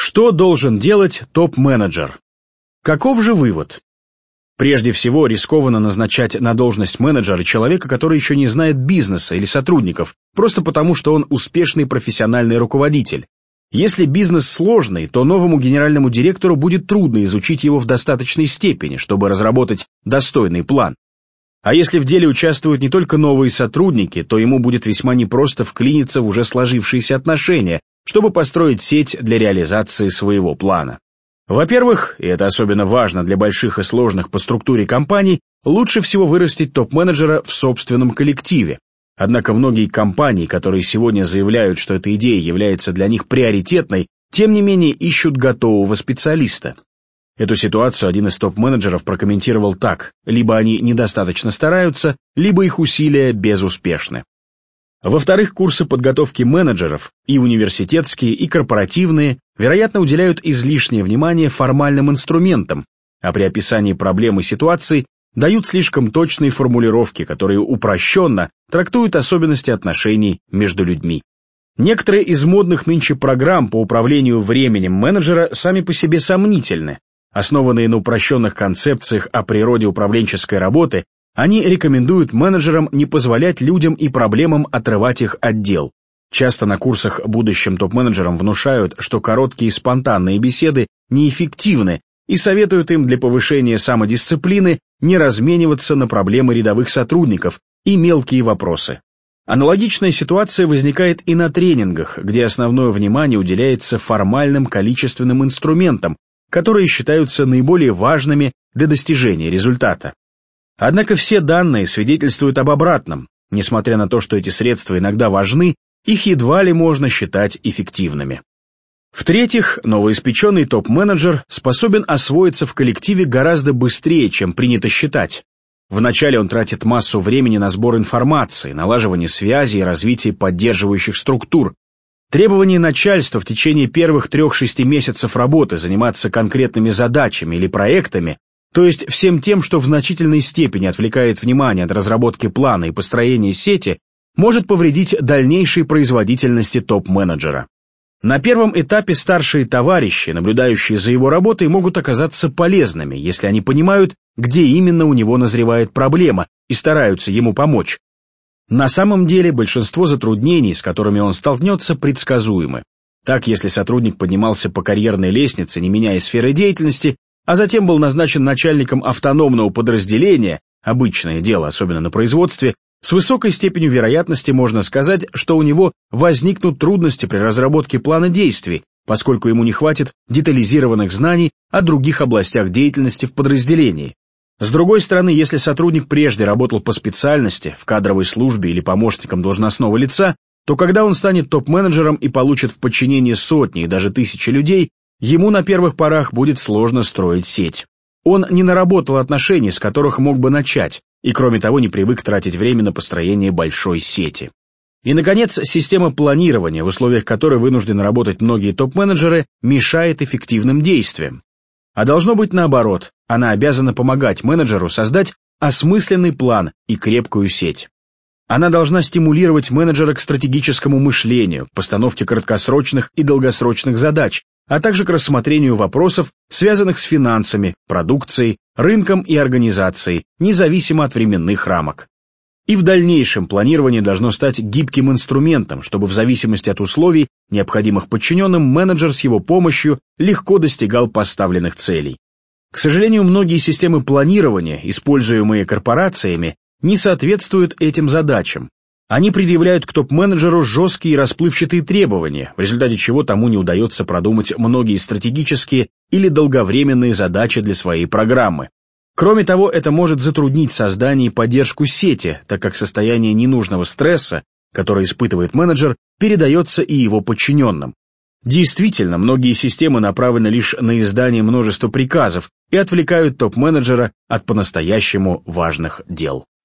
Что должен делать топ-менеджер? Каков же вывод? Прежде всего, рискованно назначать на должность менеджера человека, который еще не знает бизнеса или сотрудников, просто потому, что он успешный профессиональный руководитель. Если бизнес сложный, то новому генеральному директору будет трудно изучить его в достаточной степени, чтобы разработать достойный план. А если в деле участвуют не только новые сотрудники, то ему будет весьма непросто вклиниться в уже сложившиеся отношения, чтобы построить сеть для реализации своего плана. Во-первых, и это особенно важно для больших и сложных по структуре компаний, лучше всего вырастить топ-менеджера в собственном коллективе. Однако многие компании, которые сегодня заявляют, что эта идея является для них приоритетной, тем не менее ищут готового специалиста. Эту ситуацию один из топ-менеджеров прокомментировал так: либо они недостаточно стараются, либо их усилия безуспешны. Во-вторых, курсы подготовки менеджеров, и университетские, и корпоративные, вероятно, уделяют излишнее внимание формальным инструментам, а при описании проблем и ситуаций дают слишком точные формулировки, которые упрощенно трактуют особенности отношений между людьми. Некоторые из модных нынче программ по управлению временем менеджера сами по себе сомнительны. Основанные на упрощенных концепциях о природе управленческой работы, они рекомендуют менеджерам не позволять людям и проблемам отрывать их от дел. Часто на курсах будущим топ-менеджерам внушают, что короткие и спонтанные беседы неэффективны, и советуют им для повышения самодисциплины не размениваться на проблемы рядовых сотрудников и мелкие вопросы. Аналогичная ситуация возникает и на тренингах, где основное внимание уделяется формальным количественным инструментам, которые считаются наиболее важными для достижения результата. Однако все данные свидетельствуют об обратном. Несмотря на то, что эти средства иногда важны, их едва ли можно считать эффективными. В-третьих, новоиспеченный топ-менеджер способен освоиться в коллективе гораздо быстрее, чем принято считать. Вначале он тратит массу времени на сбор информации, налаживание связей и развитие поддерживающих структур. Требование начальства в течение первых 3-6 месяцев работы заниматься конкретными задачами или проектами, то есть всем тем, что в значительной степени отвлекает внимание от разработки плана и построения сети, может повредить дальнейшей производительности топ-менеджера. На первом этапе старшие товарищи, наблюдающие за его работой, могут оказаться полезными, если они понимают, где именно у него назревает проблема, и стараются ему помочь. На самом деле большинство затруднений, с которыми он столкнется, предсказуемы. Так, если сотрудник поднимался по карьерной лестнице, не меняя сферы деятельности, а затем был назначен начальником автономного подразделения, обычное дело, особенно на производстве, с высокой степенью вероятности можно сказать, что у него возникнут трудности при разработке плана действий, поскольку ему не хватит детализированных знаний о других областях деятельности в подразделении. С другой стороны, если сотрудник прежде работал по специальности, в кадровой службе или помощником должностного лица, то когда он станет топ-менеджером и получит в подчинении сотни и даже тысячи людей, ему на первых порах будет сложно строить сеть. Он не наработал отношений, с которых мог бы начать, и кроме того не привык тратить время на построение большой сети. И, наконец, система планирования, в условиях которой вынуждены работать многие топ-менеджеры, мешает эффективным действиям. А должно быть наоборот, она обязана помогать менеджеру создать осмысленный план и крепкую сеть. Она должна стимулировать менеджера к стратегическому мышлению, к постановке краткосрочных и долгосрочных задач, а также к рассмотрению вопросов, связанных с финансами, продукцией, рынком и организацией, независимо от временных рамок. И в дальнейшем планирование должно стать гибким инструментом, чтобы в зависимости от условий, необходимых подчиненным, менеджер с его помощью легко достигал поставленных целей. К сожалению, многие системы планирования, используемые корпорациями, не соответствуют этим задачам. Они предъявляют к топ-менеджеру жесткие и расплывчатые требования, в результате чего тому не удается продумать многие стратегические или долговременные задачи для своей программы. Кроме того, это может затруднить создание и поддержку сети, так как состояние ненужного стресса, которое испытывает менеджер, передается и его подчиненным. Действительно, многие системы направлены лишь на издание множества приказов и отвлекают топ-менеджера от по-настоящему важных дел.